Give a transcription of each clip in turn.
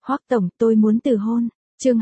Hoắc tổng, tôi muốn từ hôn. Chương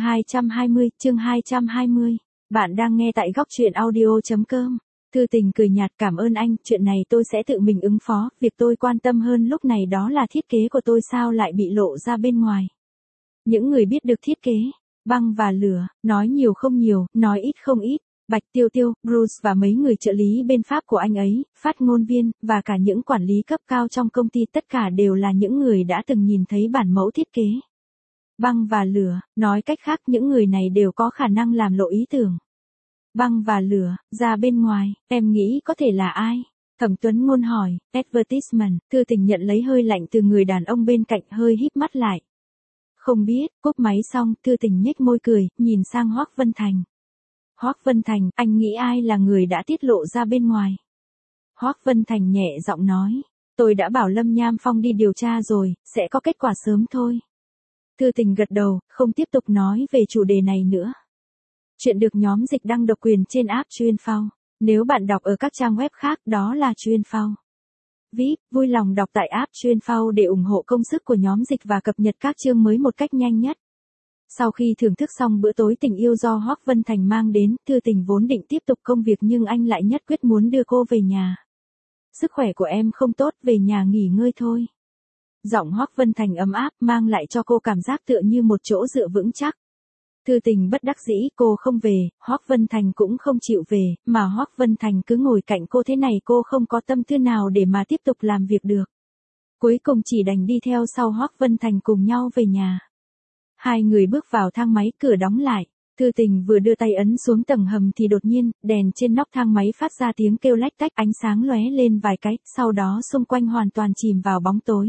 220. Bạn đang nghe tại góc truyện audio.com. Thư Tình cười nhạt, cảm ơn anh, chuyện này tôi sẽ tự mình ứng phó, việc tôi quan tâm hơn lúc này đó là thiết kế của tôi sao lại bị lộ ra bên ngoài. Những người biết được thiết kế, Băng và Lửa, nói nhiều không nhiều, nói ít không ít. Bạch Tiêu Tiêu, Bruce và mấy người trợ lý bên Pháp của anh ấy, phát ngôn viên, và cả những quản lý cấp cao trong công ty tất cả đều là những người đã từng nhìn thấy bản mẫu thiết kế. Băng và Lửa, nói cách khác những người này đều có khả năng làm lộ ý tưởng. Băng và Lửa, ra bên ngoài, em nghĩ có thể là ai? Thẩm Tuấn Ngôn hỏi, advertisement, Thư Tình nhận lấy hơi lạnh từ người đàn ông bên cạnh hơi híp mắt lại. Không biết, cúp máy xong, Thư Tình nhếch môi cười, nhìn sang Hoắc Vân Thành. Hoắc Vân Thành, anh nghĩ ai là người đã tiết lộ ra bên ngoài? Hoắc Vân Thành nhẹ giọng nói, tôi đã bảo Lâm Nham Phong đi điều tra rồi, sẽ có kết quả sớm thôi. Thư Tình gật đầu, không tiếp tục nói về chủ đề này nữa. Chuyện được nhóm dịch đăng độc quyền trên app Chuyên.Phao. Nếu bạn đọc ở các trang web khác đó là Chuyên.Phao. VIP, vui lòng đọc tại app Chuyên.Phao để ủng hộ công sức của nhóm dịch và cập nhật các chương mới một cách nhanh nhất. Sau khi thưởng thức xong bữa tối tình yêu do Hoắc Vân Thành mang đến, Thư Tình vốn định tiếp tục công việc nhưng anh lại nhất quyết muốn đưa cô về nhà. Sức khỏe của em không tốt, về nhà nghỉ ngơi thôi. Giọng Hoắc Vân Thành ấm áp mang lại cho cô cảm giác tựa như một chỗ dựa vững chắc. Thư Tình bất đắc dĩ, cô không về, Hoắc Vân Thành cũng không chịu về, mà Hoắc Vân Thành cứ ngồi cạnh cô thế này cô không có tâm tư nào để mà tiếp tục làm việc được. Cuối cùng chỉ đành đi theo sau Hoắc Vân Thành cùng nhau về nhà. Hai người bước vào thang máy, cửa đóng lại. Thư Tình vừa đưa tay ấn xuống tầng hầm thì đột nhiên, đèn trên nóc thang máy phát ra tiếng kêu lách tách, ánh sáng lóe lên vài cái, sau đó xung quanh hoàn toàn chìm vào bóng tối.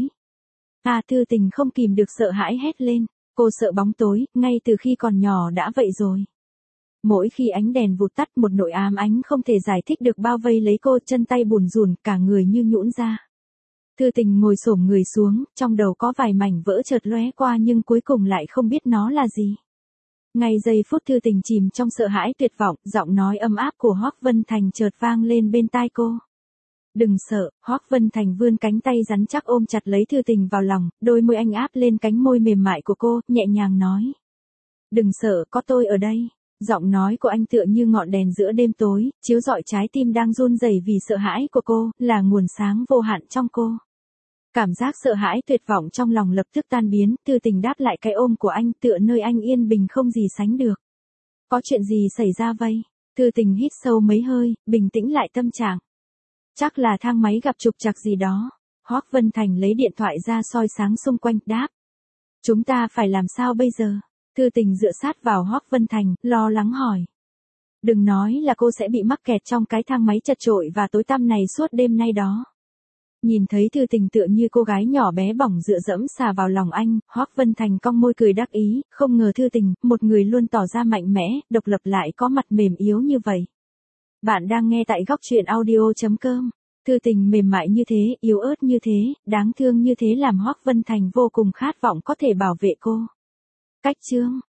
Thư Tình không kìm được sợ hãi hét lên. Cô sợ bóng tối, ngay từ khi còn nhỏ đã vậy rồi. Mỗi khi ánh đèn vụt tắt, một nỗi ám ảnh không thể giải thích được bao vây lấy cô, chân tay bủn rủn, cả người như nhũn ra. Thư Tình ngồi xổm người xuống, trong đầu có vài mảnh vỡ chợt lóe qua nhưng cuối cùng lại không biết nó là gì. Ngay giây phút Thư Tình chìm trong sợ hãi tuyệt vọng, giọng nói ấm áp của Hoắc Vân Thành chợt vang lên bên tai cô. Đừng sợ, Hoắc Vân Thành vươn cánh tay rắn chắc ôm chặt lấy Thư Tình vào lòng, đôi môi anh áp lên cánh môi mềm mại của cô, nhẹ nhàng nói. Đừng sợ, có tôi ở đây. Giọng nói của anh tựa như ngọn đèn giữa đêm tối, chiếu rọi trái tim đang run rẩy vì sợ hãi của cô, là nguồn sáng vô hạn trong cô. Cảm giác sợ hãi tuyệt vọng trong lòng lập tức tan biến, Thư Tình đáp lại cái ôm của anh, tựa nơi anh yên bình không gì sánh được. Có chuyện gì xảy ra vậy? Thư Tình hít sâu mấy hơi, bình tĩnh lại tâm trạng. Chắc là thang máy gặp trục trặc gì đó. Hoắc Vân Thành lấy điện thoại ra soi sáng xung quanh, đáp. Chúng ta phải làm sao bây giờ? Thư Tình dựa sát vào Hoắc Vân Thành, lo lắng hỏi. Đừng nói là cô sẽ bị mắc kẹt trong cái thang máy chật chội và tối tăm này suốt đêm nay đó. Nhìn thấy Thư Tình tựa như cô gái nhỏ bé bỏng dựa dẫm xà vào lòng anh, Hoắc Vân Thành cong môi cười đắc ý, không ngờ Thư Tình, một người luôn tỏ ra mạnh mẽ, độc lập lại có mặt mềm yếu như vậy. Bạn đang nghe tại góc truyện audio.com. Thư Tình mềm mại như thế, yếu ớt như thế, đáng thương như thế làm Hoắc Vân Thành vô cùng khát vọng có thể bảo vệ cô. Cách chương